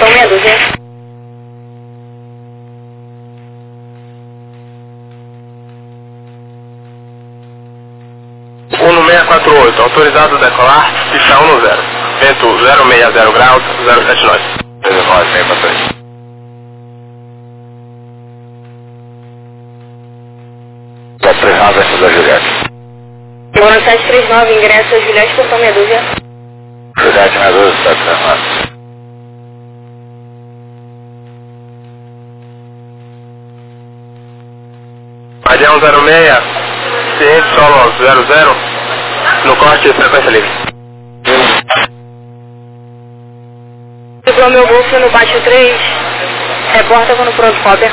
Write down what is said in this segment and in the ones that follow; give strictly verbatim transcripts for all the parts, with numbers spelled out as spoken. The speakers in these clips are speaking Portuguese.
portão meia dúzia. um seis quatro oito, autorizado a decolar, pista um no zero. Vento zero seis zero graus, zero sete nove. dezenove, meio para três. sete três nove, versus da Juliette. Agora sete três nove, ingresso a Juliette, portão meia dúzia. Juliette, meia dúzia, sete três nove. Guardião zero seis, ciente solo zero zero, no corte de frequência livre. Igual meu golf no baixo três, reporta quando pronto, cópia.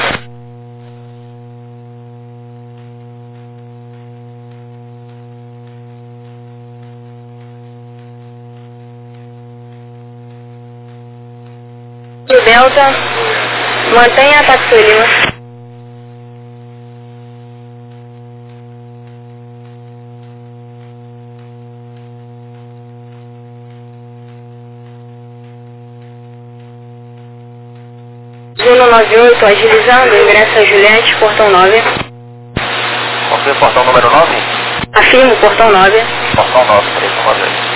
O Delta, mantenha ataque Lima. Juno nove oito, agilizando, ingresso a Juliette, portão nove. Você, portão número nove? Afirmo, portão nove. Portão nove, três um zero.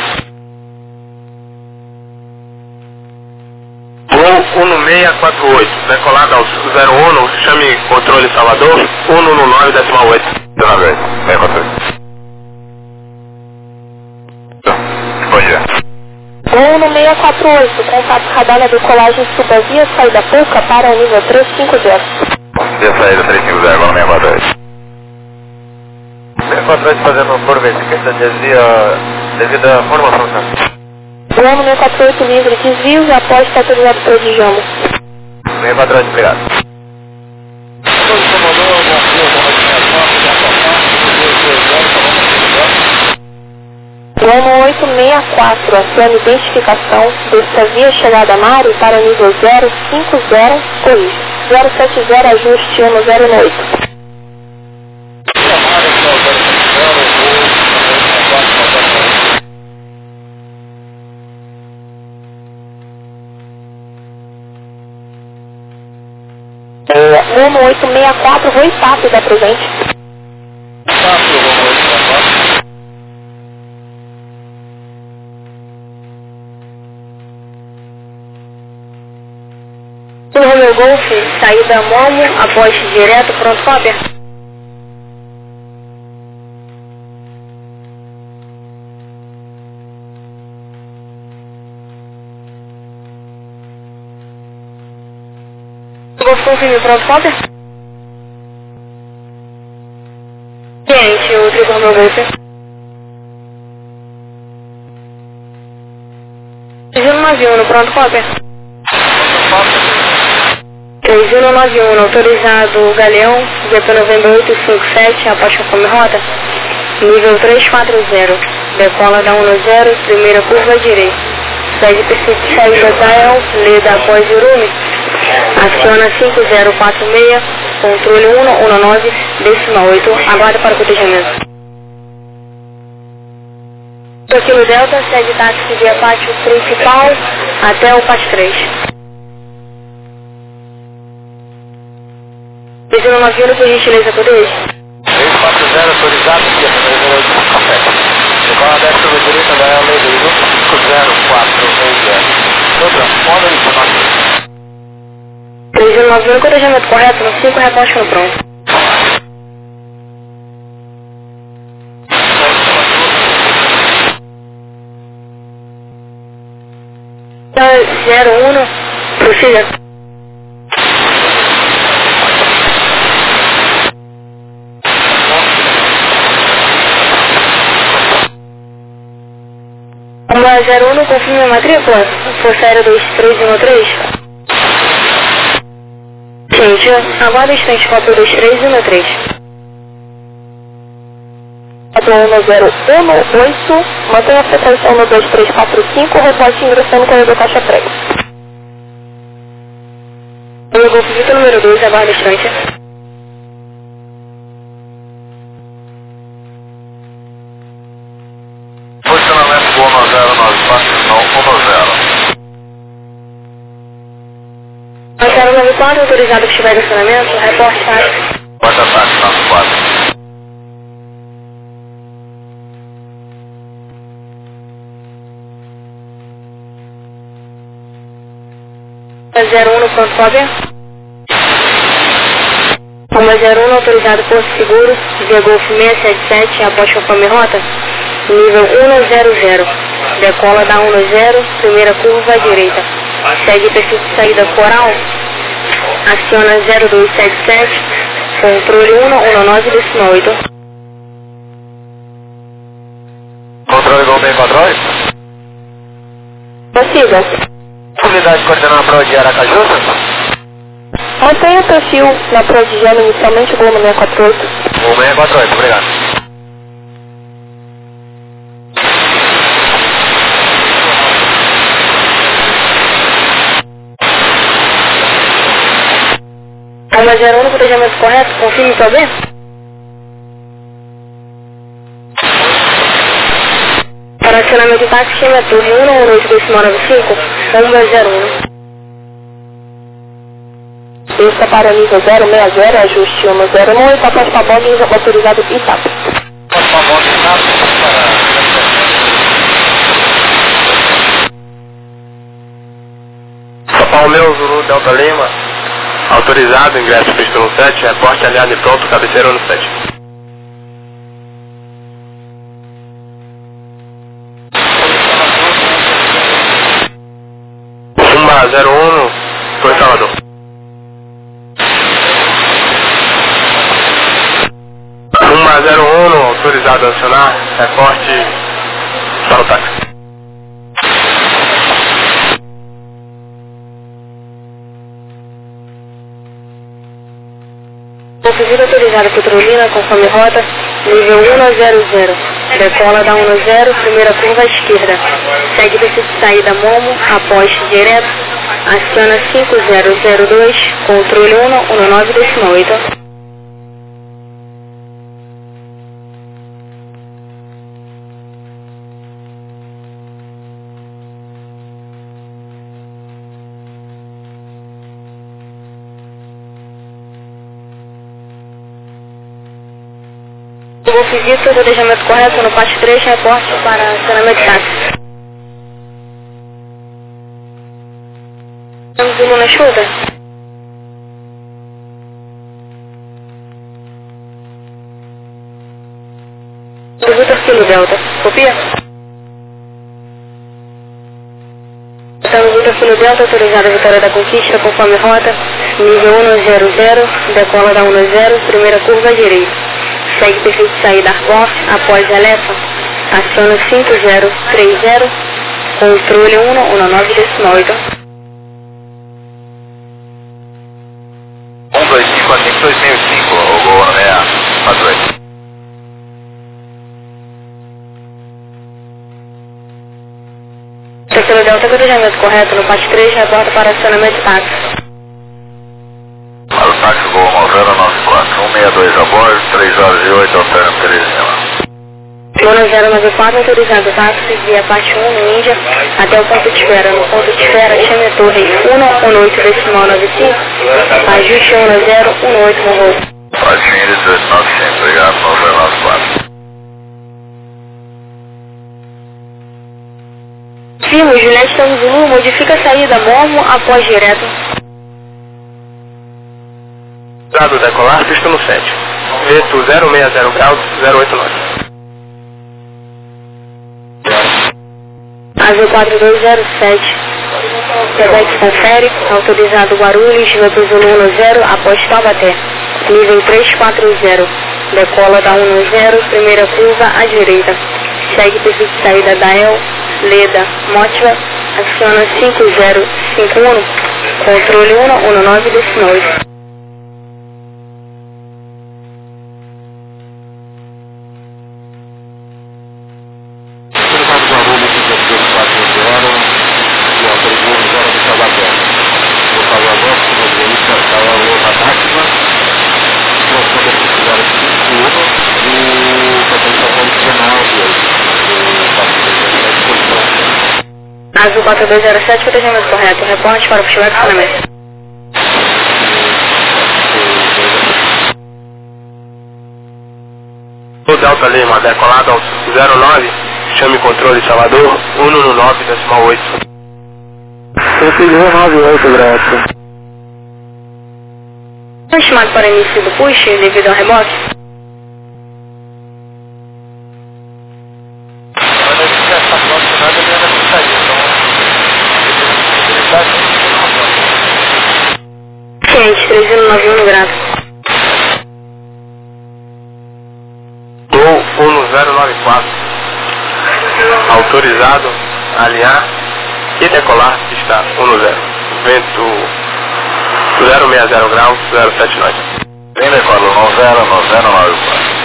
Voo um seis quatro oito, decolado ao zero um, chame controle Salvador, um um nove, decimal oito. Dona vez, seis quatro oito. Bom dia. Voo no seis quatro oito, contato radar na decolagem subavia, saída pouca para o nível trezentos e cinquenta. Dê saída trezentos e cinquenta, agora seis quatro oito. seis quatro oito fazendo por vez, que desvia devido à formação, tá? Voo no seis quatro oito, livre, desvios, após está autorizado para o Dijamo. seis quatro oito, obrigado. Voo oito seis quatro, acione identificação, desta via chegada a Mari para o nível zero cinco zero, corrige. zero sete zero, ajuste ano zero oito. um oito seis quatro, vou impacto da presente. O Romeo Golf, saída Momo, após direto, pronto, cópia. Golf confirme, pronto, cópia. Gente, o trigo Romeo Golf. três um nove um, pronto, cópia. três um nove um, autorizado Galeão, G P nove oito cinco sete, após conforme rota, nível trezentos e quarenta, decola da um zero, primeira curva direita, segue persiste saída Tael, leda após Urume, aciona cinco zero quatro seis, controle um um nove, décima oito, aguarda para protegimento. Aquilo Delta, segue táxi via pátio principal até o pátio três. três um nove um, por gentileza, poder? três quatro zero, autorizado, via número oito, café. Decola dez sobre a direita da lei do cinco zero quatro seis. Outra, moda e informação. três um nove um, corrigimento correto, no cinco, reposte no pronto. zero um, prossiga. zero um, confirme a matrícula, Força Aérea dois três um três. Gente, aguarda o instante, cópia dois três um três. quatro um zero um oito, mantenha a frequência um dois três quatro cinco, reporte ingressando no corredor caixa prego. O Golf Vitor número dois, aguarda o instante. Posicionamento Goma zero nove quatro, não, um zero. zero nove quatro, autorizado que estiver em estacionamento, reporte táxi. Porta táxi, nosso quatro. zero um no pronto Fábio. Uma zero um autorizado Porto Seguro, via Golf seiscentos e setenta e sete, após conforme rota, nível um zero zero, decola da um zero, primeira curva à direita, segue perfil de saída coral, aciona zero dois sete sete, controle um um nove décimo oito. Controle Golf bem quatro. Prossiga. Unidade coordenada para o de Aracaju. Mantenha o perfil na Prodigeno inicialmente Gol seiscentos e quarenta e oito. Gol seiscentos e quarenta e oito, obrigado. Uma zero um no planejamento correto, confirme seu B. Para acionamento de táxi, chama a torre um um oito dois nove cinco, um zero um. Desça para nível zero seis zero, ajuste um zero um, e após Pabog, autorizado Itapu. Após Pabog, Itapu, para... São Paulo, meu, Zulu, Delta Lima, autorizado, ingresso pista no sete, reporte aliado e pronto, cabeceira no sete. Sumba zero um, Torre Salvador. Sumba zero um, autorizado a acionar, reporte para o táxi. Conduzido autorizado Petrolina, conforme rota, nível um zero zero, decola da um zero, primeira curva à esquerda, segue perfil de saída Momo, após direto, aciona cinco zero zero dois, controle um um nove décimo oito. Vou seguir o planejamento correto no parte três, reporte para acionamento de táxi. Temos Zulu na escuta? Do Vitor Kilo Delta, copia? Estamos Vitor Kilo Delta, autorizado a Vitória da Conquista, conforme rota, nível um zero zero, decola da um zero, primeira curva à direita. Segue perfil de saída Arbor, após Elefa, aciona cinco zero três zero, controle um um nove décimo oito. um dois cinco a cinco dois seis cinco, o Gol seiscentos e quarenta e oito. Terceiro Delta, planejamento correto no parte três, reporta para acionamento de táxi. Para o táxi Gol zero nove quatro, um seis dois a bordo, três horas e oito, altera Teresina. um zero nove quatro, autorizado táxi via parte um no Índia, até o ponto de espera. No ponto de espera, chame a torre um um oito decimal nove cinco, ajuste um zero um oito no voo. Parte Índia dezoito nove cinco, obrigado, um zero nove quatro. Firmo, Juliette Tango Zulu, modifica a saída Momo após direto. Dado decolar, pista no sete. Veto zero seis zero graus, zero oito nove. Azul quatro dois zero sete. Quebec confere, autorizado Guarulhos, veto Zulu um zero, após Taubaté. Nível três quatro zero. Decola da um zero, primeira curva à direita. Segue perfil de saída da El, Leda, Motiva, aciona cinco zero cinco um, controle um um nove décimo oito. Azul quatro dois zero sete, protegimento correto. Reporte para o festival de estacionamento. Delta Lima, decolado ao zero nove, chame controle Salvador, um um nove, decimal oito. um nove oito, graças. Foi chamado para início do push devido ao reboque? Mas a gente já está aproximado e ainda não saiu, então... Ciente, três um nove um no grado. Gol um zero nove quatro. Autorizado a alinhar e decolar, está um zero. Vento zero seis zero graus, zero sete nove. Bem decola, um zero zero nove quatro.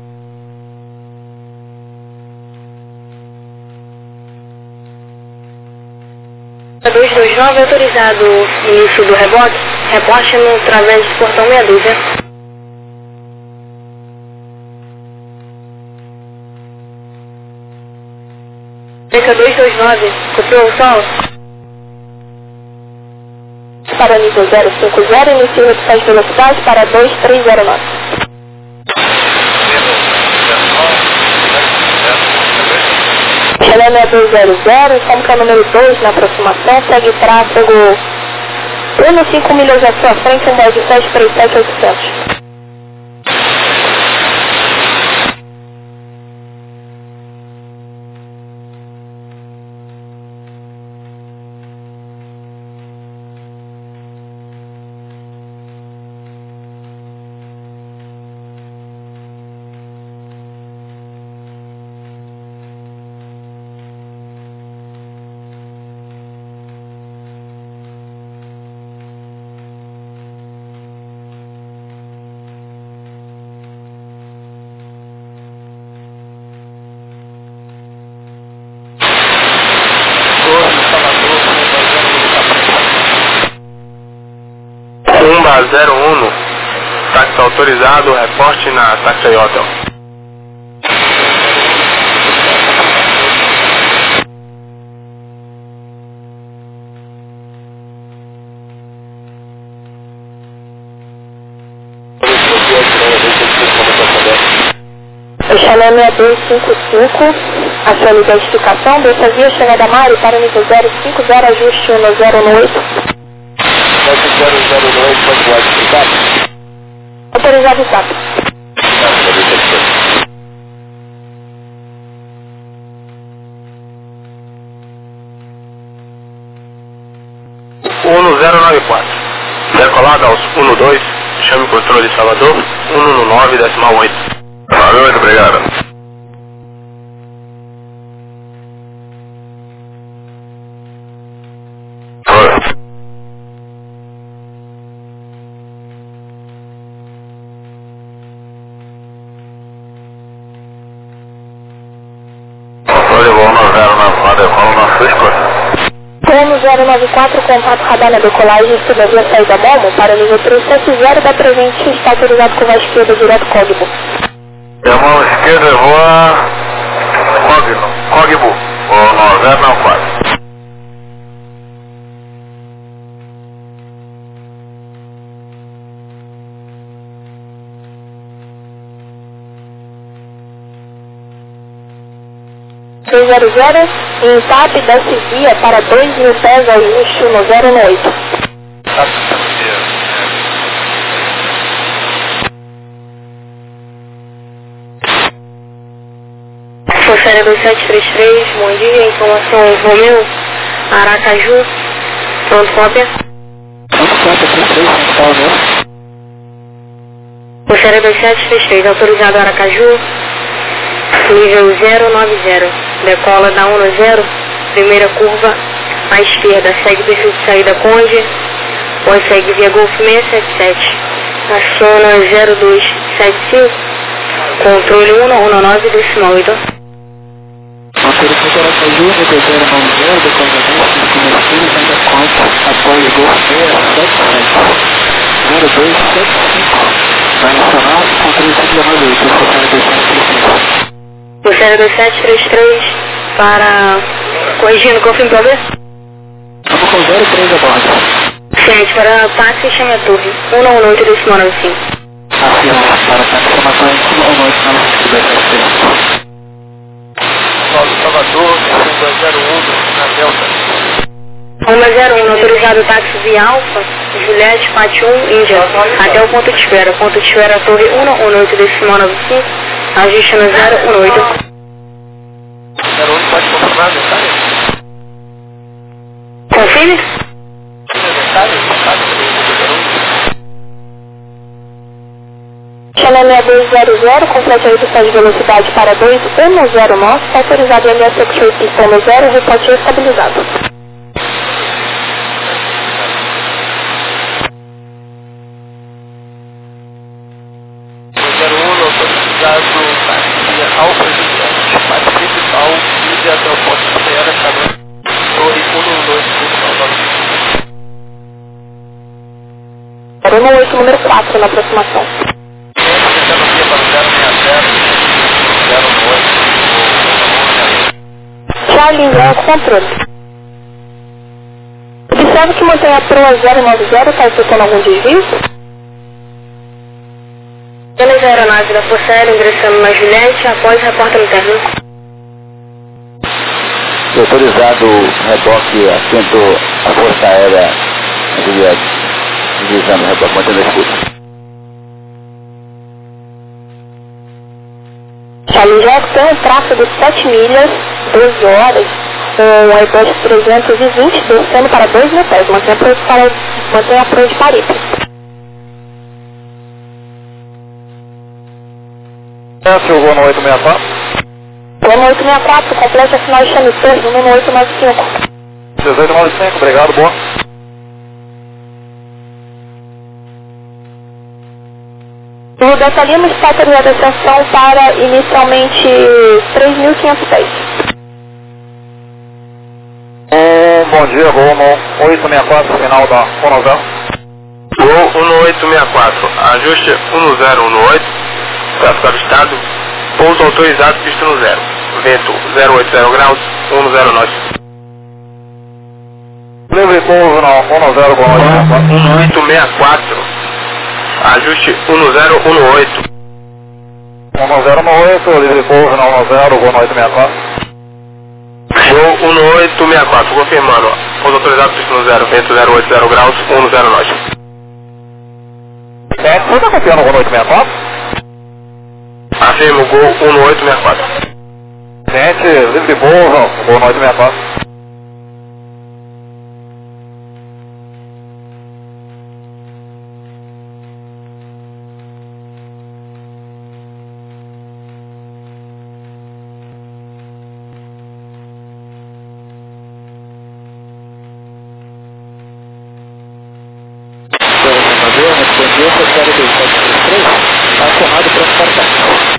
dois dois nove, autorizado início do reboque, reporte no através do portão meia dúzia. Cerca dois dois nove, copiou o sol. Para nível zero cinco zero, inicio redução de velocidade para dois três zero nove. Chalé dois zero zero, como que é o número dois na aproximação, segue tráfego um cinco milhas à sua frente, um dez sete três sete oitocentos. zero um, táxi autorizado, reporte na Taxi Hotel. O Chalé seis dois cinco cinco, a sua identificação, dessa via chegada Mário para o nível zero cinco zero, ajuste um zero oito. zero zero dois, pode lá de Autorizado o sapo. um zero nove quatro. Decolado aos um dois, chame controle Salvador, um um nove, decimal oito. nove oito, obrigado. Plano zero nove quatro, contato radar na decolagem, subir a saída Momo para o nível três sete zero, da presente está autorizado com a esquerda direto Código. A mão esquerda voa Código, Código, ou zero nove quatro. três zero zero, em T A P desce via para dois mil pés ao ajuste no zero oito. Força dois sete três três, bom dia, informação Romeu, Aracaju, pronto, cópia. Força dois sete três três, autorizado Aracaju, nível zero nove zero, decola da um zero, primeira curva à esquerda, segue perfil de saída Conde, ou segue via Golf seis sete sete, aciona zero dois sete cinco, controle um um nove, decimal oito. Autorização Aracaju, nível zero nove zero, decola da comerciais ainda Conde, após Golf seis sete sete, zero dois sete cinco, vai nacional, controle cinco nove oito, zero dois sete três cinco. O zero dois sete três três para... corrigindo, confirme para ver? Estamos com zero três a bordo. Ciente, para passe e chame a torre. um um oito, decimal nove cinco. Afirma para táxi Amazônia um noite nove cinco dois sete três. Paulo Salvador, cinco zero um, na Delta. Honda zero um, autorizado táxi via Alfa, Juliette, Pátio um, Índia, até o ponto de espera. Ponto de espera, Torre um um oito, decimal nove cinco, ajuste no zero um oito. zero um, pode confirmar, detalhe? Confirme? Detalhe, detalhe, zero um. Channel seis dois zero zero, complete a redução de velocidade para dois um zero nove, autorizado M S X pistão no zero, reporte estabilizado. zero um, autorizado via Alfa Juliette, parte principal, Índia até o ponto de espera, chamando Torre um um dois, decimal nove cinco. um oito, número quatro na aproximação. Charlie Yankee, controle. Observe que mantém a proa zero nove zero, está efetuando algum desvio? Temos a aeronave da Força Aérea ingressando na Juliette, após reporta no término. Autorizado reboque assento a Força Aérea Juliette, deslizando o reboque, mantendo a escuta. Charlie Jack tem um tráfego de sete milhas, doze horas, com o Airbus trezentos e vinte descendo para dois mil pés, mantém a proa para, mantém a proa de Paripe. Silvano oito seis quatro. Plano oito seis quatro, complete a final de chame torre, número oito nove cinco. dezoito nove cinco, obrigado, boa. O detalhamos está autorizado a ascensão para inicialmente três mil e quinhentos pés. Um, bom dia, Romo oito seis quatro, final da Conovel. Gol um oito seis quatro, ajuste um zero um oito, tráfego avistado, pouso autorizado, pista no zero, vento zero oito zero graus, um zero nove. Livre pouso na um zero um oito seis quatro, ajuste um zero um oito. um zero um oito, livre pouso na um zero um oito seis quatro. Gol um oito seis quatro, confirmando, ó. Pouso autorizado, pista no zero, vento zero oito zero graus, um zero nove. É, você está copiando o um oito seis quatro? Afirmo, gol um oito seis quatro. Gente, livre pouso, gol um oito seis quatro. Respondeu, Força Aérea dois sete três três, acionado para embarcar.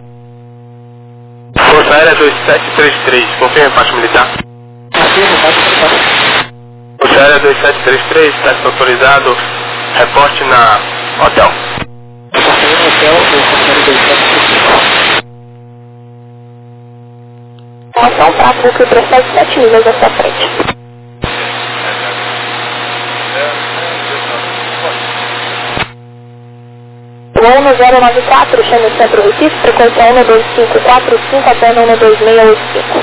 Força Aérea dois sete três três, confirma parte militar. Afirma, parte militar. Força Aérea dois sete três três, táxi autorizado, reporte na hotel. Força Aérea Hotel, Força Aérea dois sete três três. Ação tráfego que procede sete milhas à sua frente. O um zero nove quatro, chame o centro Recife, frequência um dois cinco quatro cinco até um dois seis oito cinco.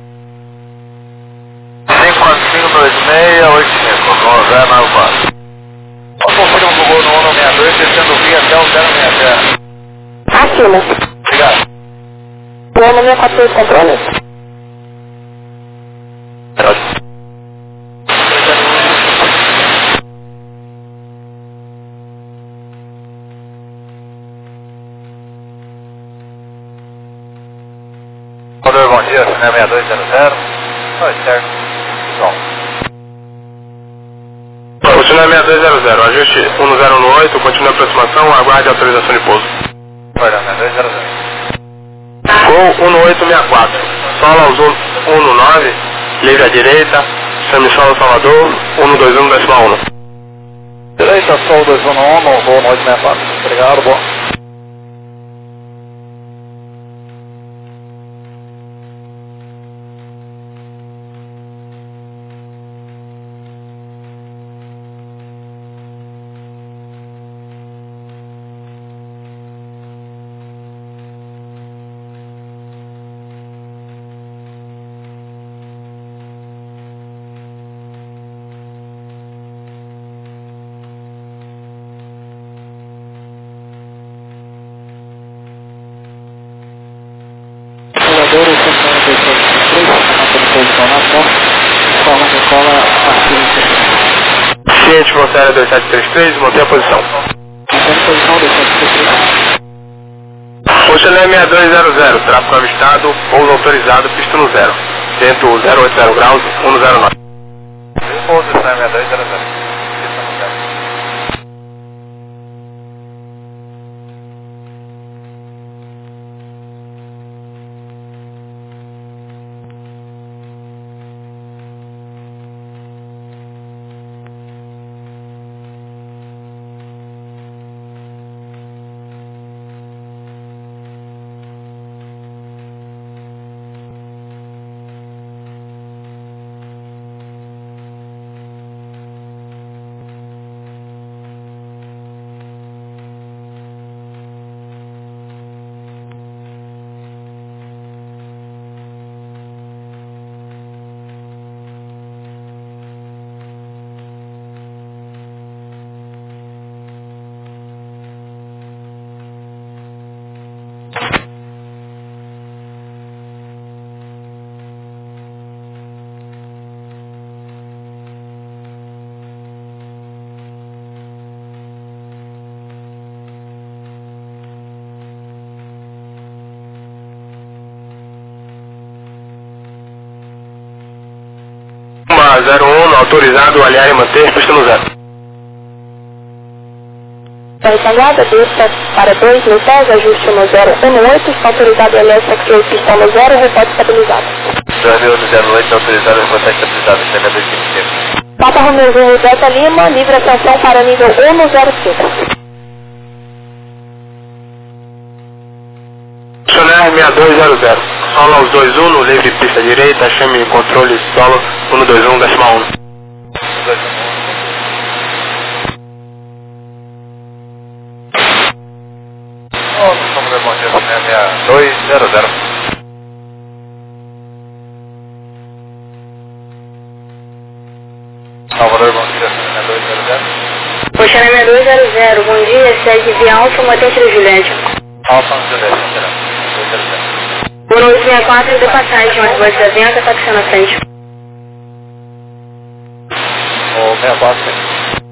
cinco quatro cinco dois seis oito cinco, um zero nove quatro. Confirma o gol no um seis dois, descendo via até o zero seis zero. Acima. Obrigado. O um seis quatro dois, controle. Bom dia, seis dois zero zero. Oi, certo. Bom. Continua seis dois zero zero, ajuste um zero um oito, continua a aproximação, aguarde a autorização de pouso. Vai dar, seis dois zero zero. Gol um oito seis quatro, solo ao um nove, livre à direita, chame solo Salvador, um dois um decimal um. Direita, solo dois um um, gol um oito seis quatro. Obrigado, bom. Força dois sete três três, mantenha a posição. Mantendo posição dois sete três três. Força L M seis dois zero zero, tráfego avistado, pouso autorizado, pista no zero. Vento zero oito zero graus, um zero nove. Pouso L M seis dois zero zero, pista no zero. zero um, autorizado, aliar e manter, pista no zero. Retangada, desça para dois mil pés, ajuste no zero um oito, autorizado aliar e pista no zero, reporte estabilizado. dois mil zero oito, autorizado, reporte estabilizado, C M dois cinco cinco. Papa Romeo um Delta Lima, livre atenção para nível um no zero cinco. Funcionário seis dois zero zero, solo aos dois um, no livre pista direita, chame controle solo um dois um, decimal um. seis dois zero zero. Salvador, bom dia, seis dois zero zero. Poxa, seis dois zero zero, bom dia, segue via Alfa, Matente do Juliette. Alfa, Juliette, será? dois zero zero. Por oito sessenta e quatro, de passagem, onde vai ser venta, taxa na frente. O sessenta e quatro.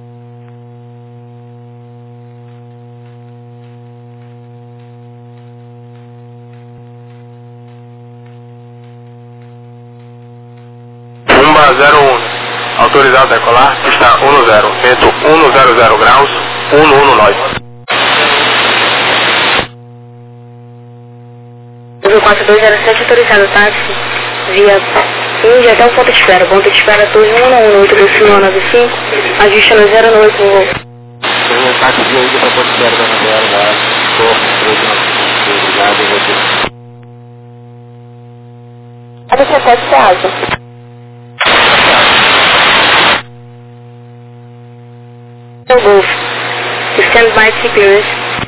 zero um, autorizado a decolar, pista um zero, vento um zero zero graus, um um nove. quatro dois zero sete, autorizado táxi, via Índia até o ponto de espera, ponto de espera dois um um oito dois cinco nove cinco, ajuste no zero no oito um. Táxi de Índia para ponto de espera da Navera, lá, Torre, três nove cinco, obrigado, eu vou ter. A você pode ser asa. Golf, stand by clearance.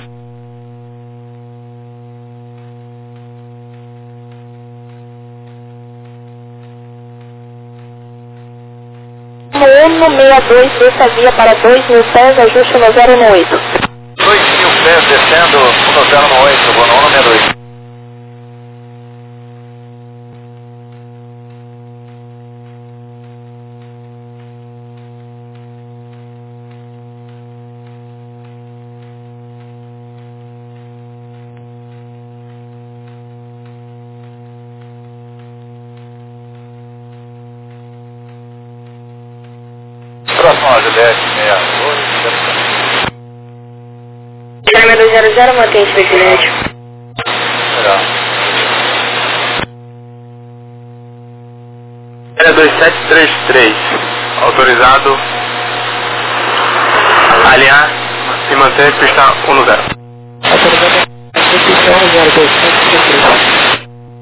No um seis dois, desça via para dois mil pés, ajuste no zero um oito. dois mil pés descendo no zero um oito, vou no um seis dois. Próximo a Juliette, seis dois. seis dois zero zero, mantém-se da Juliette. Legal. L dois sete três três, autorizado, alinhar e manter, pista um zero. Autorizado, pista zero dois sete três três.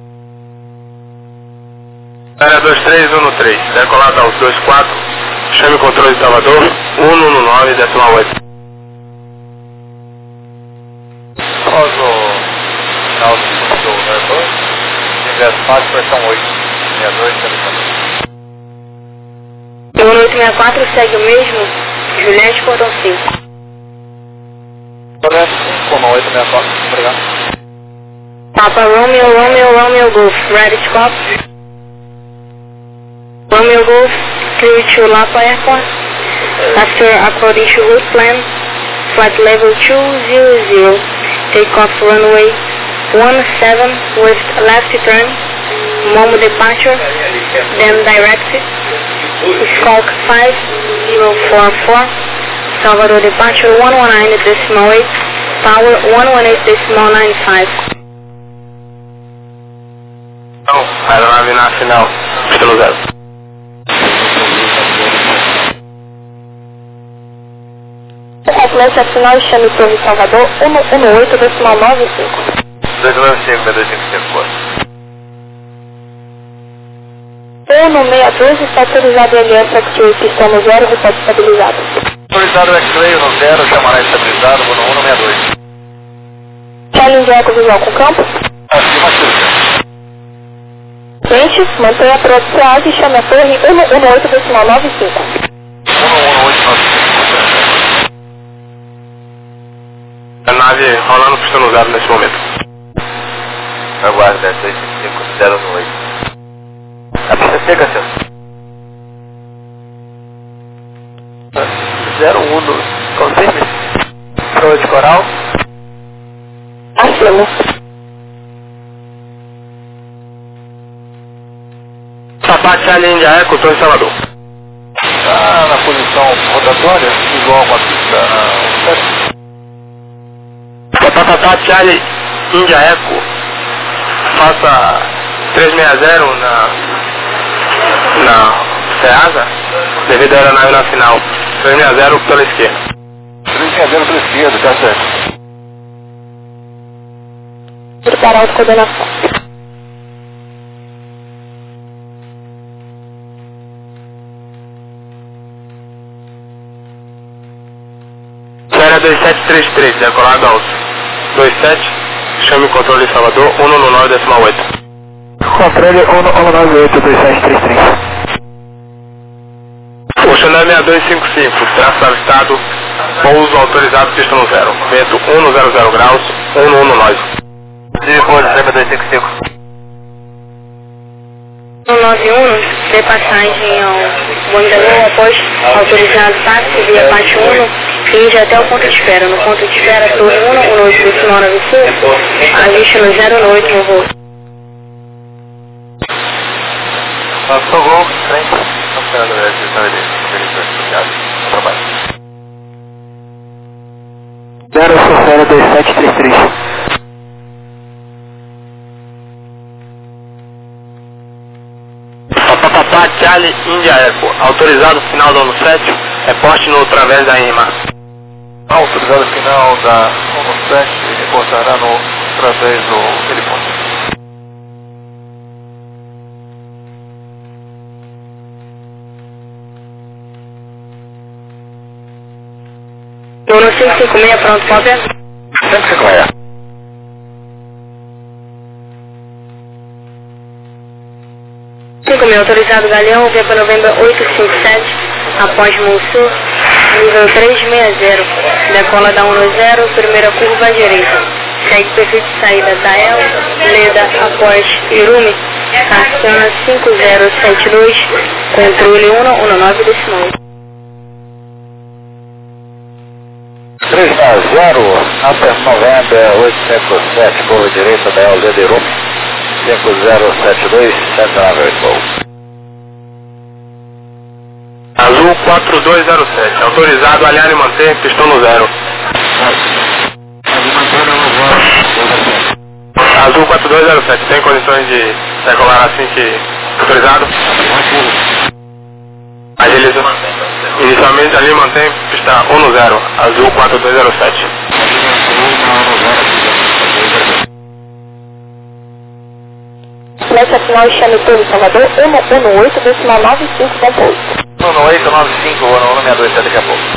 L dois três um três, decolado aos dois quatro, chame controle de Salvador, um um nove, decimal oito. Após o final do aeroporto, ingresso fácil, versão oito, seis dois zero zero. um oito seis quatro segue o mesmo, Juliette, cordão cinco. Juliette cinco, oito seis quatro, obrigado. Papa Romeo, Romeo, Romeo Golf, ready to copy. Romeo Golf, clear to Lapa Airport. After according to route plan, flight level two zero zero, take off runway one seven with left turn, Momo departure, then direct, Squawk five zero four four, Salvador departure one one nine decimal eight, power one one eight decimal nine five. Não, aeronave na final, pistão zero. Complete a final, chame Torre Salvador um um oito decimal nove cinco. dois nove cinco, dois cinco cinco. Um seis dois está autorizado L S X-Ray, pistão no zero, repete estabilizado. Autorizado X-Ray no zero, chamará estabilizado, vou no um seis dois. Challenge Eco visual com campo. Acima Xuxa. Frente, mantenha a produção e chame a torre um um oito decimal nove cinco. um um oito nove cinco. A nave rolando pistão no zero nesse momento. Aguarde, dois cinco cinco zero oito. A pista é seca, senhor. zero um no confirme. Prova de coral. Acima. Sapate a Índia Eco, Torre Salvador. Está na posição rotatória, igual com a pista Tatatá Charlie Índia Eco, faça trezentos e sessenta na, na Ceasa, devido à aeronave na final. trezentos e sessenta pela esquerda. trezentos e sessenta pela esquerda, tá certo. Preparar a coordenação. Série dois sete três três, decolado alto. dois sete, chame controle de Salvador, um nove decimal oito. Controle um nove oito dois sete três três. Oceanã seis dois cinco cinco, traço avistado, pouso autorizado, pista no zero. Vento um zero zero graus, um um nove. De pouso seis dois cinco cinco. um nove um, dê passagem ao Bangalô após autorizado táxi via parte um, Índia até o ponto de espera. No ponto de espera, torre um um oito decimal nove cinco, ajuste no zero oito no voo. Passou gol, frente. Não esperando a direção ali. Obrigado. Trabalho. zero zero dois sete três três. Papapá, Charlie, Índia Eco. Autorizado final do ano sete, reporte no através da I M A. Autorizado final da um sete, reportará no através do helicóptero. Dono cinco cinco seis, pronto, cópia. cinco cinco seis. cinco mil, autorizado Galeão, V para Novembro oito cinco sete, após Monsul, nível trezentos e sessenta, decola da um zero, primeira curva à direita. Segue perfil de saída da El, Leda após Irumi, aciona cinco zero sete dois, controle um um nove decimal. três zero, Upper November oito cinco sete, curva direita da El, Leda Irumi, cinco zero sete dois, sete nove oito. Azul quatro dois zero sete, autorizado alinhar e manter, pistão no zero. Azul quatro dois zero sete, tem condições de decolar assim que autorizado? Agiliza. Inicialmente ali mantém, pista um no zero, Azul quatro dois zero sete. Nessa final, chame Torre Salvador, um um oito decimal nove cinco com pouso. um oito nove cinco, vou no um seis dois sete daqui a pouco.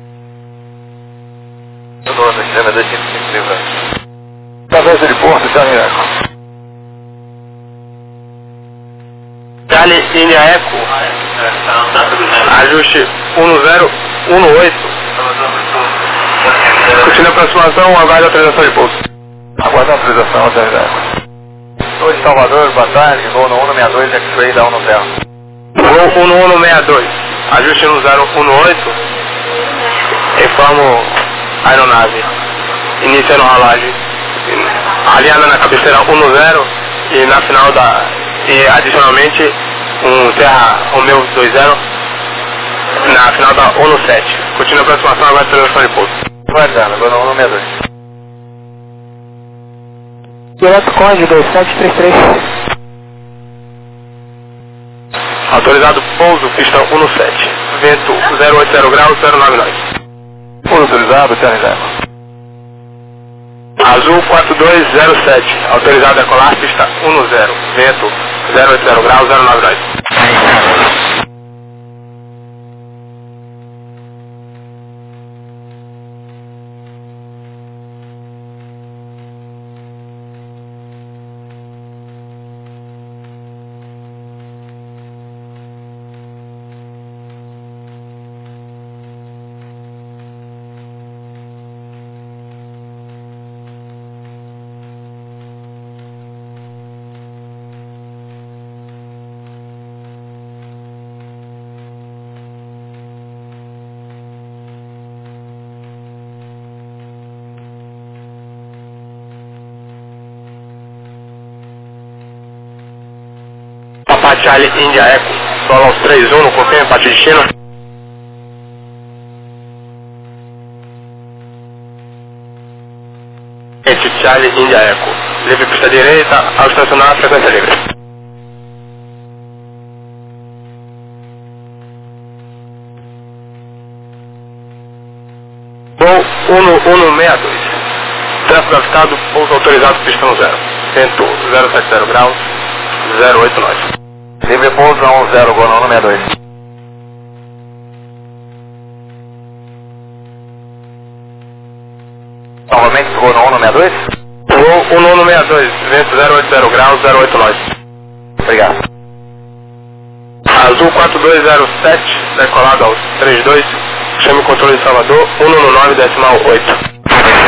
um dois dois cinco cinco, livre. Travessa de Porto, Charlie Eco. Charlie Índia Eco. Ajuste um zero um oito. Continua a aproximação, aguarde a autorização de pouso. Aguarda a autorização, Charlie Eco. Torre de Salvador, boa tarde, vou no um seis dois, X-Ray da um zero. Vou um um seis dois, ajuste no zero um oito, Informo a aeronave, iniciando a rolagem, alinhada na cabeceira um no zero e na final da, e adicionalmente um Terra Romeo dois zero na final da um no sete. Continua a aproximação, agora aceleração de pouso. Guardando, agora um no sessenta e dois. Direto Conde dois sete três três. Autorizado pouso, pista um no sete. Vento zero oito zero graus, zero nove nove. Pouso autorizado, terra reserva. Azul quatro dois zero sete. Autorizado a decolar, pista um no zero. Vento zero oito zero graus, zero nove nove. Papa Charlie India Echo, solo aos três um, no confirme, parte de China. Charlie India Echo, livre pista direita, ao estacionar, frequência livre. Voo um no um no sessenta e dois, tráfego avisado, pouso autorizado, pista um zero. Vento zero sete zero graus, zero oito nove. Livre pouso um zero, Gono um sessenta e dois. Novamente, Gono um sessenta e dois. Voo um no um no sessenta e dois, vento zero oito zero graus, zero oito nove. Obrigado. Azul quatro dois zero sete, decolado aos trinta e dois, chame o controle de Salvador, um no nove decimal oito.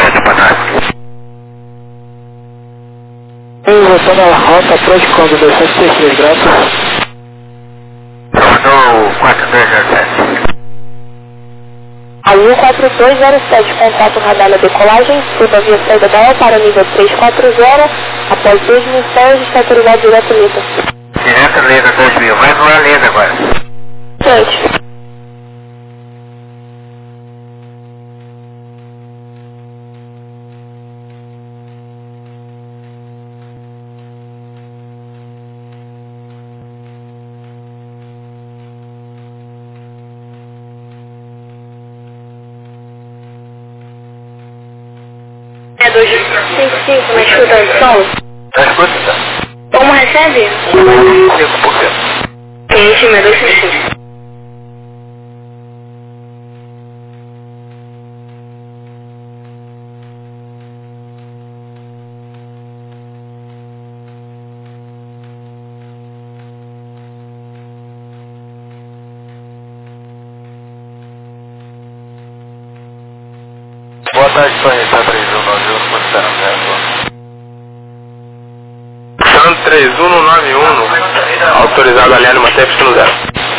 Voltando à rota, approach Conde dois sete três três, graças. Salvador quatro dois zero sete. Azul quatro dois zero sete, contato radar na decolagem, suba via saída da E para o nível três quatro zero, após dois mil pés, está autorizado direto livre. Direto livre dois mil, vai voar livre agora. Frente. É dois cinco cinco, na escuta de som. Tá escutando? Como recebe? cinco por cento. Quente, meu dois cinco cinco. Boa tarde, Sonho, tá três um nove um, posição zero. San três um nove um, autorizado a linha de manter pista no zero.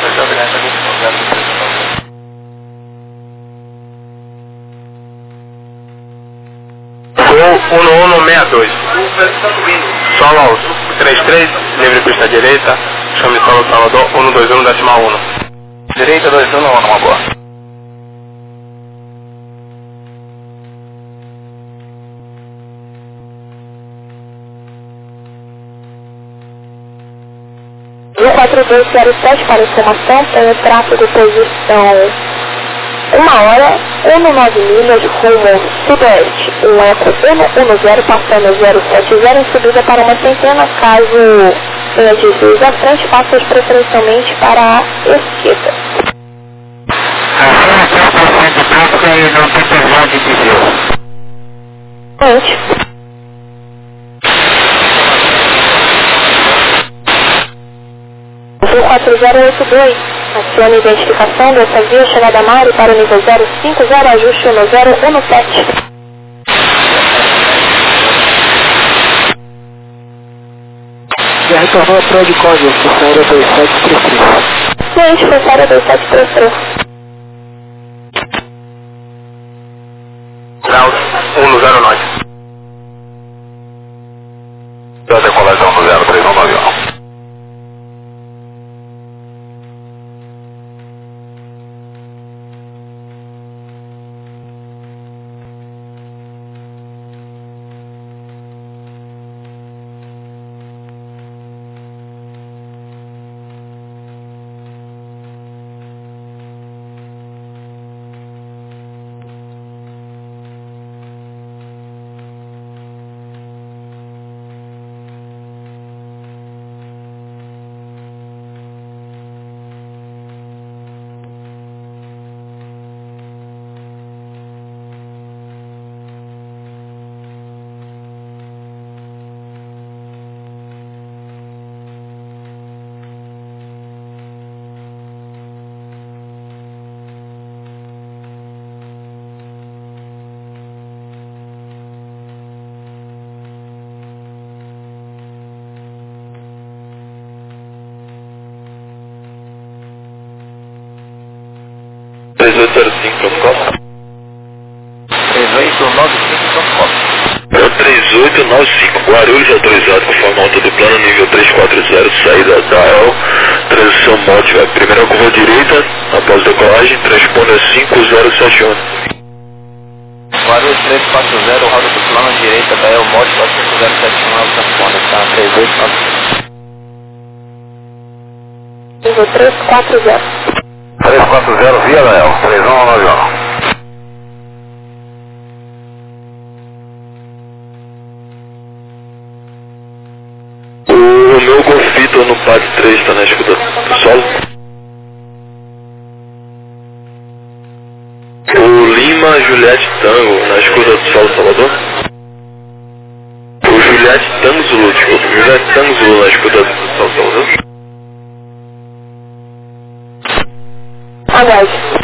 Voo um no um no sessenta e dois, solo aos trinta e três, livre pista direita, chame solo Salvador, um no dois um decimal um. Direita dois um no um, uma boa. Azul quatro dois zero sete, para informação, tem o tráfego posição uma hora, um no nove milhas, rumo sudoeste, um eco um no zero, passando zero sete zero, em subida para uma centena, caso venha desvios à frente, passe preferencialmente para a esquerda. Acima cem por cento de tráfego e não tem previsão de desvio. Frente. Azul quatro zero oito dois, acione a identificação dessa via, chegada Mari para o nível zero cinco zero, ajuste no zero um sete. Já retornou a Pro de Conde, Forçaira dois sete três três. Gente, Forçaira dois sete três três. um zero nove. Da decolagem um zero três um no avião. três oito zero cinco, Copa. três oito nove cinco, Copa. É três oito nove cinco, Guarulhos autorizado conforme a alta do plano, nível trezentos e quarenta, saída da E L, transição móvel, primeira curva direita, após decolagem, transponder cinco zero sete um. Guarulhos trezentos e quarenta, roda do plano direita da E L, módulo cinco zero sete um, é o transponder, tá? três oito nove cinco. Nível trezentos e quarenta. trezentos e quarenta, via da E L, três um nove um. O meu Golfito no P A D três está na escuta do solo. O Lima Juliette Tango na escuta do solo, Salvador. O Juliette Tango Zulu, desculpa. Juliette Tango Zulu na escuta do solo, Salvador. Aguarde.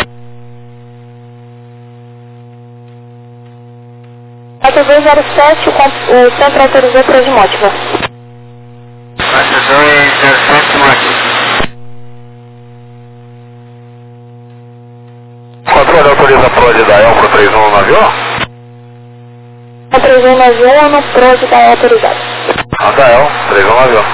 quatro dois zero sete, o centro autorizou para Osmótica. quatro dois zero sete, Mótica. Controle autoriza a prod da E L para três um no avião? A três um no avião no prod da autorizado. A da E L, três um no avião.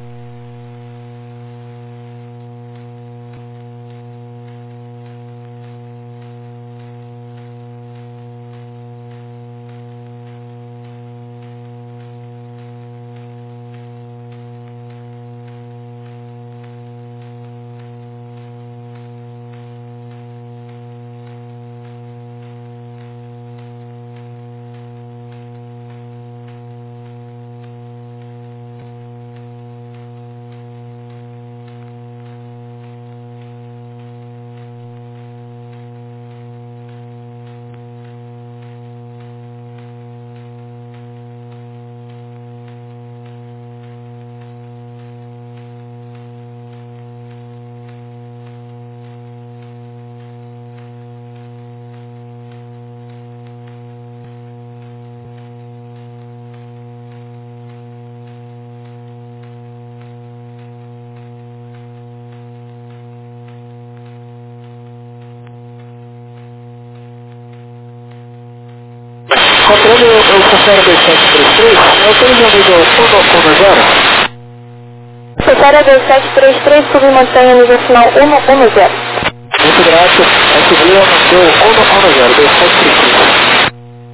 Controle o Cessara dois sete três três, autoriza o nível um no zero. Cessara dois sete três três, submantenha nível final um no zero. Muito grato, a seguir anunciou um no zero, dois sete três três.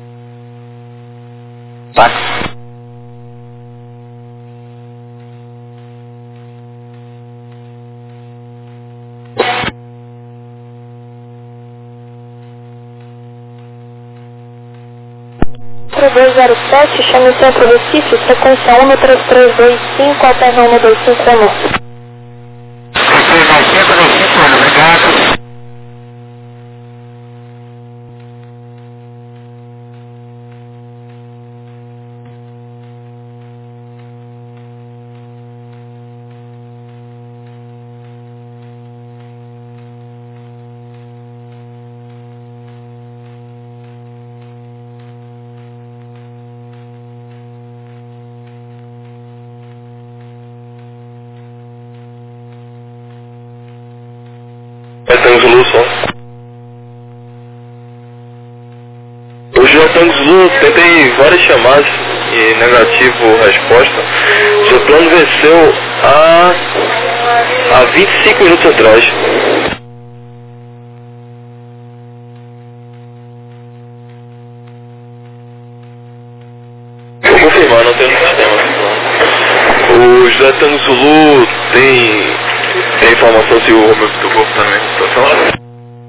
Tá. quatro dois zero sete, chame o centro Recife, sequência um no três três dois cinco, alterna um no dois cinco um. três três dois cinco, dois cinco um, obrigado. É Tango Zulu só. O G é Tango Zulu Zulu, tentei várias chamadas e negativo resposta. Seu plano venceu há, há vinte e cinco minutos atrás. Vou confirmar, não tem no sistema. O José Tango Zulu tem, tem informação se o Romeu do Corpo está na mesma situação?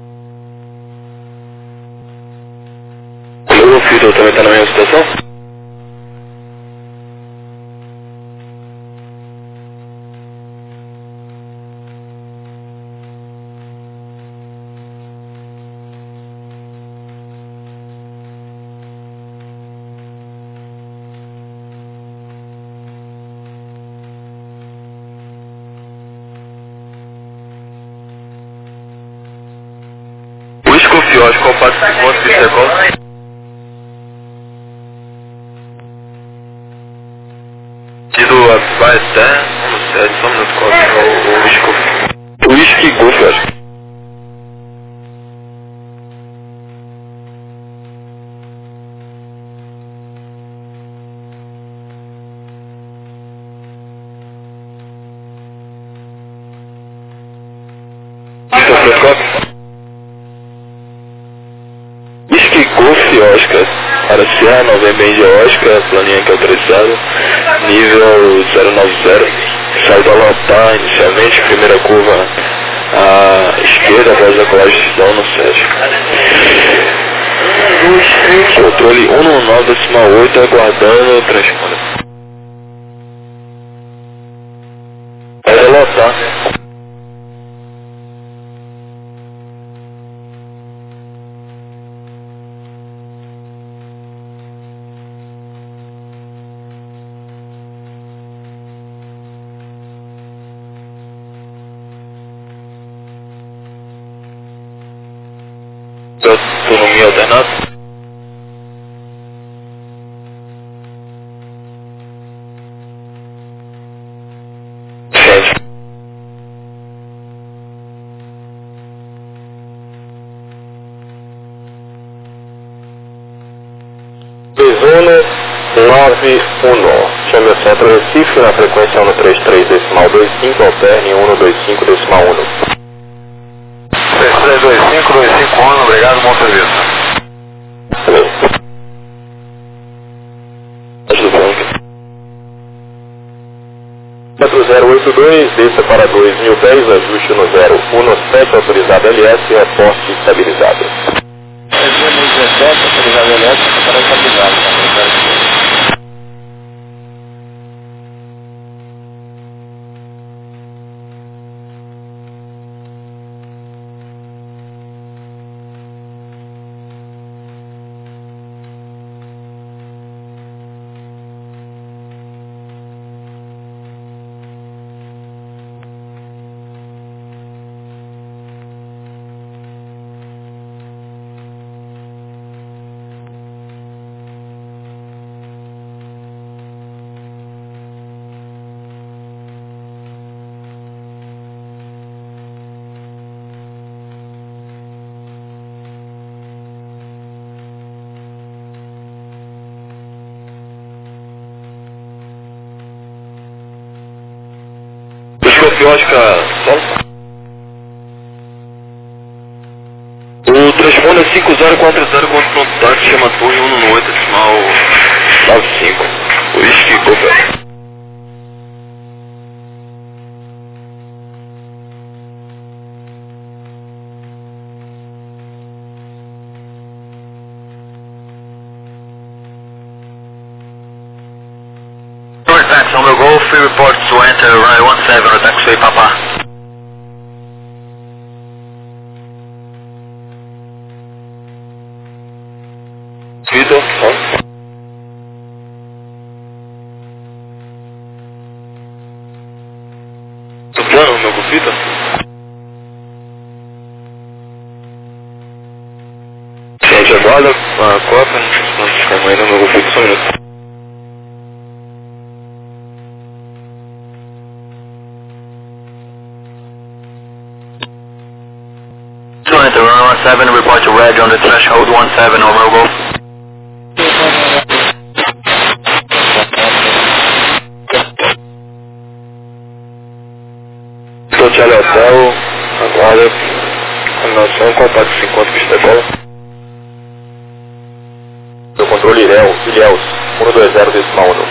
O Fito também está na mesma situação? O Escofiós, qual parte de quanto de segundos? Tido vai até, vamos ver, só um minuto, qual é o, o Escofiós? O Whisky Golf, eu acho. Whisky Golf Oscar, para Sierra November de Oscar, planinha que autorizado, nível zero nove zero, saída a lotar inicialmente, primeira curva à esquerda, após a colagem no Sérgio. Controle um nove nove oito, aguardando o transponder. Para lotar. Autonomia alternada. Sérgio. dois um nove um. Chame o centro Recife na frequência um três três decimal dois cinco, alterne um dois cinco decimal um. três três dois cinco, dois cinco um, obrigado, bom serviço. quatro zero oito dois, desça para dois mil e dez, ajuste no zero um sete, autorizado L S, reporte estabilizado. dois mil e dezessete, autorizado L S, para estabilizado. Oscar, o transponder cinco zero quatro zero quanto pronto táxi, chama torre um oito decimal nove cinco. O Whisky Golf. Taxi on the Golf, free report to enter runway one seven, taxiway Papa. Vitor, on. Do plano, meu Vitor? Gente, aguarda a Copa, não sei se não sistema ainda, meu Vitor, só um minuto. Enter runway one seven, report to reg on the threshold one seven over Golf. Charlie Hotel, aguarda, combinação, contato cinquenta, pista decola. Do controle Ilhéus, Ilhéus, um dois zero, decimal um.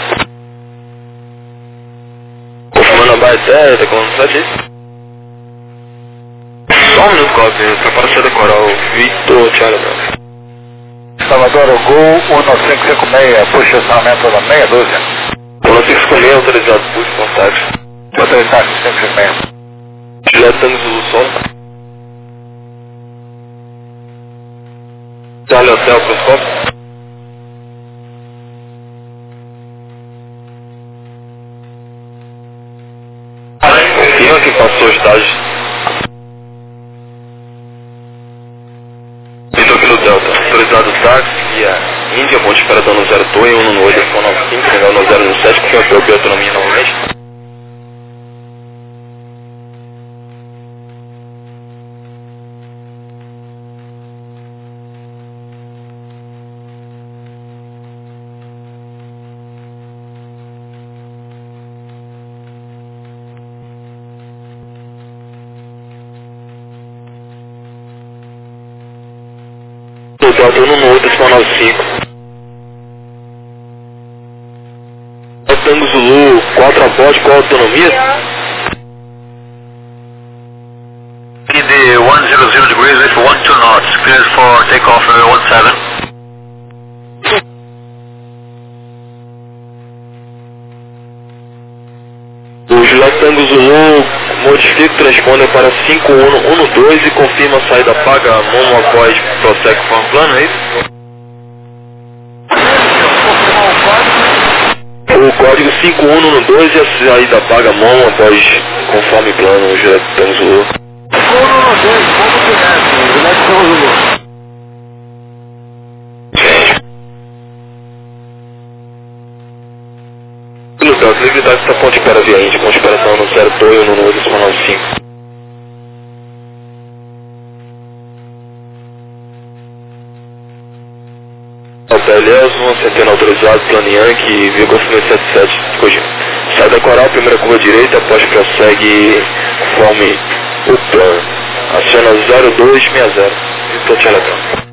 Confirmando a Baeté, decolando sete. Só um minuto, Cláudio, prepara para decorar o Vitor Charlie Hotel. Salvador, o Gol um cinco cinco seis, puxa o salmento da meia dúzia. um cinco cinco seis, autorizado, puxa contato. Autorizado, cinco cinco seis. Juliette Tango Zulu Sol. Charlie Hotel, Proscópio. Confirma que passou o estágio. Vitor Kilo Delta, autorizado táxi, via Índia, ponte espera dando zero dois, um no oito, telefone nove cinco, legal no zero um sete, confirma pelo bioautonomia novamente. Delta um no oito, telefone nove cinco. Tango Zulu, quatro a bordo, qual a autonomia? The one zero zero degrees with one two knots, cleared for takeoff uh, one seven. O Juliette Tango Zulu modifica o transponder para cinco um um dois e confirma a saída paga Momo após prossegue com plano, é isso? O código cinco um um dois e a saída paga Momo após conforme plano, o Juliette Tango Zulu. cinco um um dois, como direto, Juliette Tango Zulu. No Delta, livridade está ponte espera via Índia, ponte espera no zero dois um no oito, nove cinco. Hotel Ilhéus, uma centena autorizado, plano Yankee, via Golf setenta e sete, Cogino. Saída coral, primeira curva direita, após prossegue conforme o plano. Aciona zero dois seis zero, Vitor Charlie.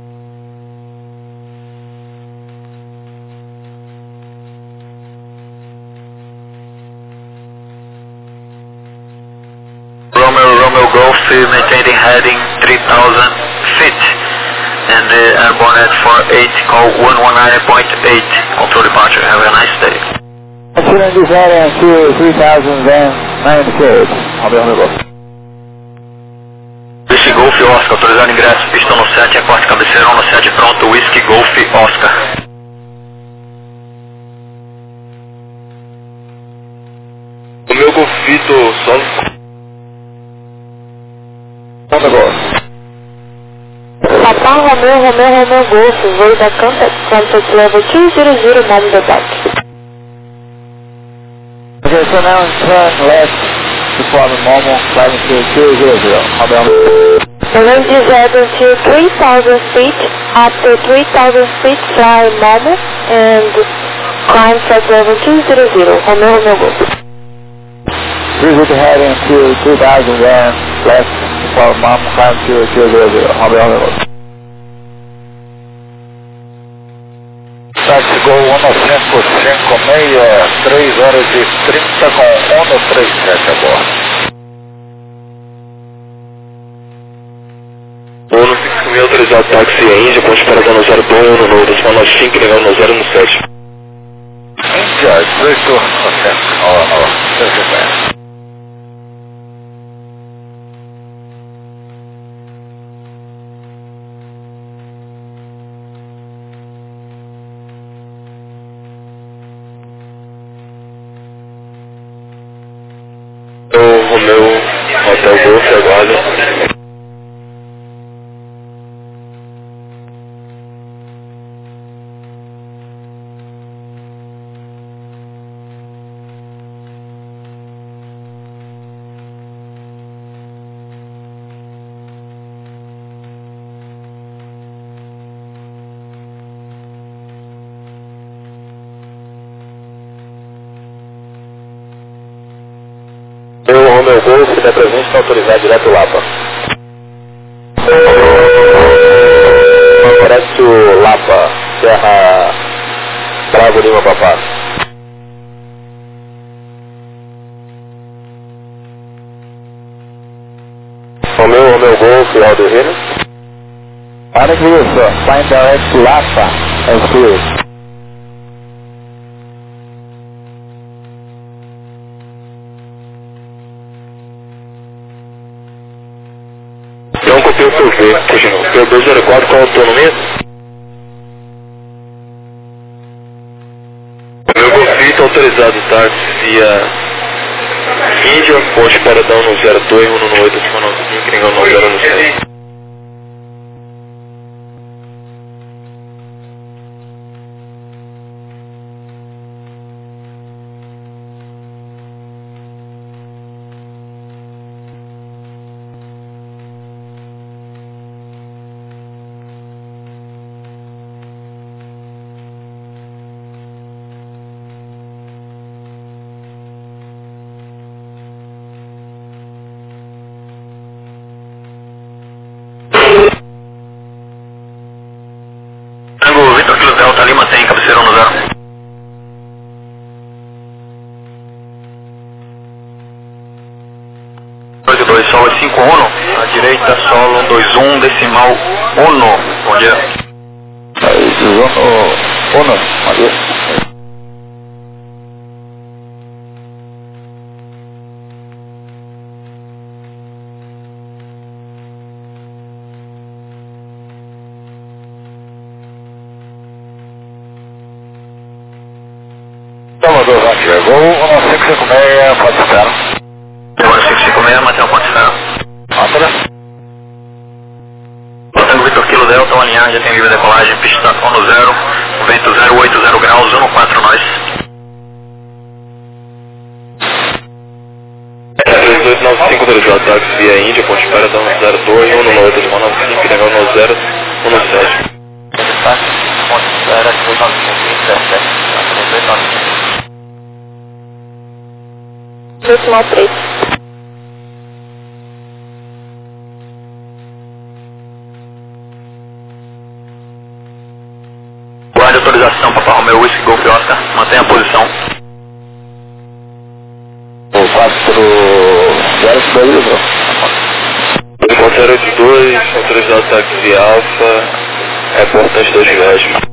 Romeo, Romeo Golf, maintaining heading three thousand feet. And uh, airborne at four eight, call one one nine point eight, control departure, have a nice day. Accident is heading to three thousand nine feet. I'll be on the go. Whisky Golf Oscar, autorizado ingresso, pistão no sete, é corte cabeceirão no sete, pronto, Whisky Golf Oscar. O meu Golf Vitor solo. On the go. Papa Romeo, Romeo, Romeo Golf, voo da Contact, contact level two zero zero, nome do back. Okay, so now turn left to follow Momo, climbing to two zero zero. I'll be on the go. The range is heading to three thousand feet, after three thousand feet, fly Momo, and climb track level two zero zero, Romeo, Romeo Golf. Cruise heading to two thousand left to follow Momo, climb to two zero zero. I'll be on the go. Táxi Gol um cinco cinco seis, três horas e trinta com um três sete a bordo. um cinco cinco seis autorizado táxi Índia, ponte espera dando zero dois um no decimal nove cinco, legal no zero um sete. Índia, dezoito novecentos, ó, ó, cento e cinquenta. O Romeo Hotel Golf, aguarda. O Romeo Romeu Golf, da presente, está autorizado direto Lapa. Favoreço Lapa, Serra Bravo Lima Papá. Romeu, Romeu Golf, Aldo Rino. Olha aqui, sir. Find direct Lapa, as clear. Não copiei o seu V, continua. P dois zero quatro, qual a autonomia? Meu golfito autorizado, táxi via Índia, ponte paradão no zero dois, um no oito, acima nove cinco, Gringão nove zero no seis. Tango Vitor Kilo Delta Lima tem cabeceira no zero. dois dois, solo cinco um, à direita solo dois um, decimal um. Bom dia. um, bom dia. Salvador, Rancher, voo um cinco cinco seis, pode esperar. Agora cinco cinco seis, mantém o ponto de espera. Mantém. Tango Vitor Kilo Delta, uma alinhar, já tem livre decolagem, pista um no zero, vento zero oito zero graus, um no quatro nós. três dois nove cinco, autorizado, táxi via Índia, ponte espera, dá no zero dois, um no oito, acima nove cinco, Gringão no zero, um no sete. Ponte espera, três nove cinco, vinte e sete. Decimal três. Guarde autorização para Romeu Whisky Golf Oscar, mantenha a posição. O quatro zero dois, zero oito dois, autorizado táxi Alfa, é portante dois reais.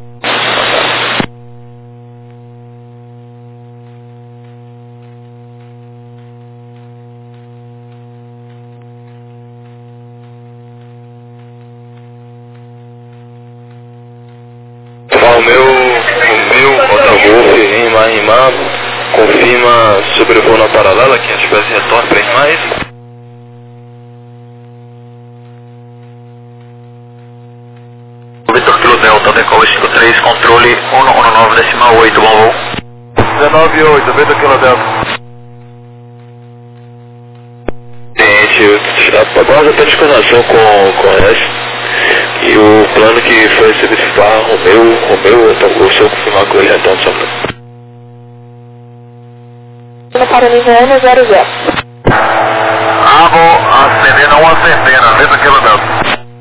Romeu, Romeu, Hotel Golf, Rima, Rima, confirma sobrevoo na paralela, quinhentos pés e retorno para mais. Vitor Kilo Delta, decola cinco três, controle um um nove, decimal oito, bom voo. dezenove oito, Vitor Kilo Delta. Gente, aguarda até desconexão com, com a S. E o plano que foi recebido para Romeu, Romeu, eu se eu confirmar com ele, retorno só para. Para o nível um zero zero. Avo, ascendendo uma centena, Vitor Kilo Delta.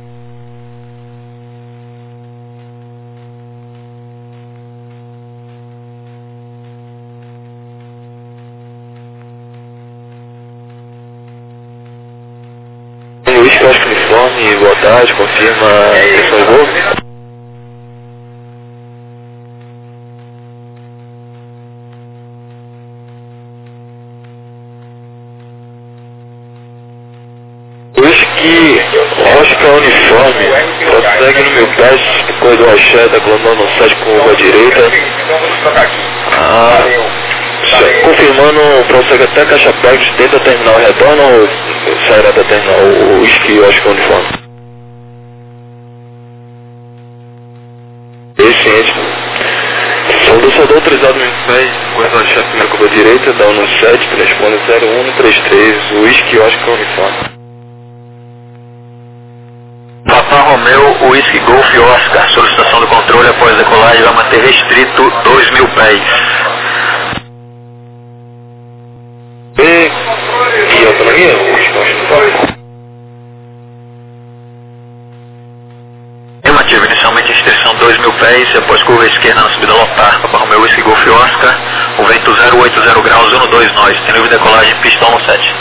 Luiz Clássico Uniforme, boa tarde, confirma a intenção de voo. Whisky Oscar Uniforme, prossegue no meu teste, depois do axé da Glomão no sete com curva direita. Ah, confirmando, prossegue até Caixa Pactos dentro da terminal, retorna ou sairá da terminal o Whisky Oscar Uniforme? Eficiente. Soldou, soldou autorizado no pé, depois do axé primeira curva direita, dá no sete, transpone zero um três três, Whisky Oscar Uniforme. Papa Romeu, Whisky Golf Oscar, solicitação do controle após decolagem vai manter restrito dois mil pés. E, e mil pés, após curva esquerda na subida lotar, Papa Romeo Whisky Golf Oscar, o vento zero oito zero graus, um dois nós, tem livre decolagem, pistão no sete.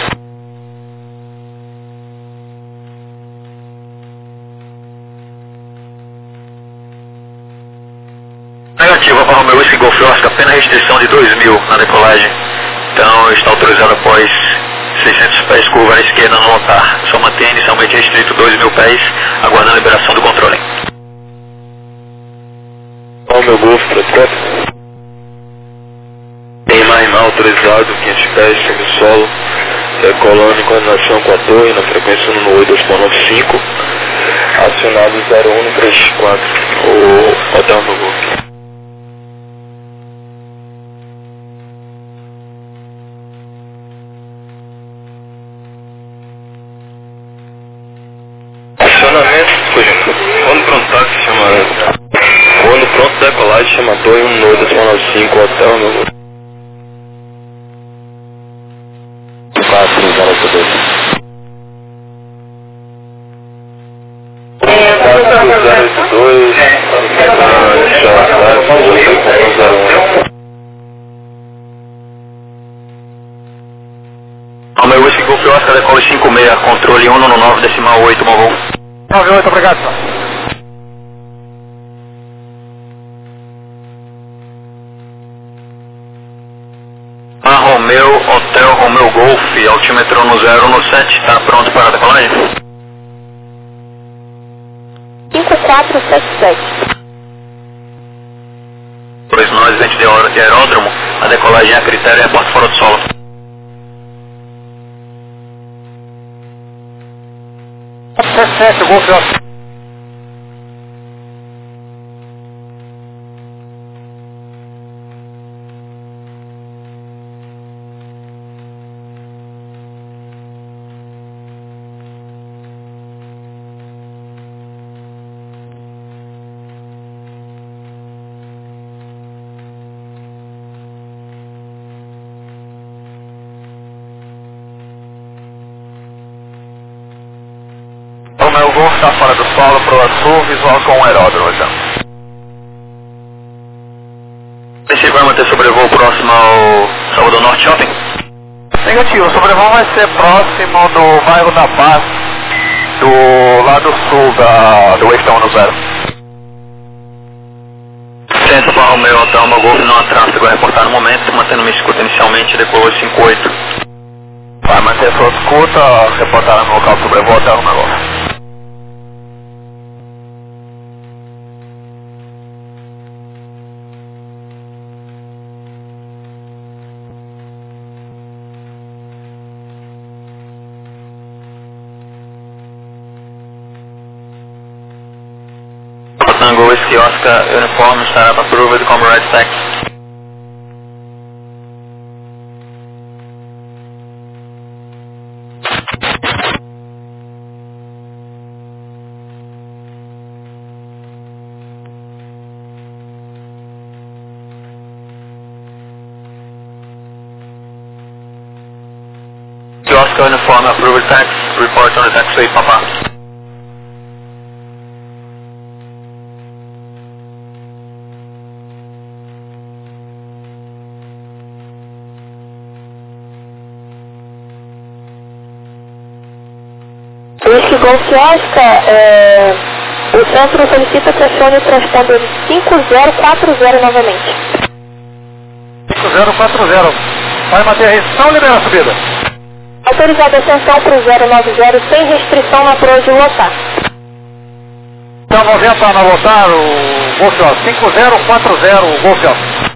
Negativo, Papa Romeo Whisky Golf Oscar, apenas restrição de dois mil na decolagem, então está autorizado após seiscentos pés, curva à esquerda no lotar, só mantém inicialmente restrito dois mil pés, aguardando a liberação do controle. Olha o meu Golf para trás. Tem mais mal autorizado, quinhentos pés, semi-solo, decolando em coordenação com a torre, na frequência um oito dois ponto nove cinco, acionado zero um três quatro, o Hotel meu Golf. Acionamento, quando pronto táxi chama... Quando pronto decolagem chama torre um oito dois ponto nove cinco, Hotel meu Golf. quatro, zero dois. zero oito dois, Romeo Whisky Golf Oscar, decola cinco seis, controle um no nove decimal oito, Movon. nove oito, obrigado, senhor. A Romeo, Hotel Romeo Golf, altímetro no zero no sete, está pronto para a decolagem? cinco quatro sete sete. Dois nós, vento de aer- de aeródromo, a decolagem a critério é a porta fora do solo. sete sete, o Golf Oscar. Romeo Golf está fora do solo, proa sul, visual com o aeródromo já. Você vai manter sobrevoo próximo ao Salvador Norte Shopping? Negativo, o sobrevoo vai ser próximo do bairro da Paz, do lado sul da, do Westão no zero. Centro para Romeo Hotel Romeo Golf, não há tráfego a reportar no momento, mantendo uma escuta inicialmente, decolou cinco oito. Vai manter sua escuta, reportar no local do sobrevoo até o negócio. Tango Whisky Oscar Uniform, startup approved, comrade tax. Oscar Uniform approved tax, report on the tax rate, Papa. Whisky Golf Oscar, é, o centro solicita que acione o transponder cinco zero quatro zero novamente. cinco zero quatro zero. Vai manter a restrição ou libera a subida? Autorizada a ascensão para o zero nove zero sem restrição na proa de lotar. Então noventa na lotar o Golf Oscar. cinco zero quatro zero o Golf Oscar.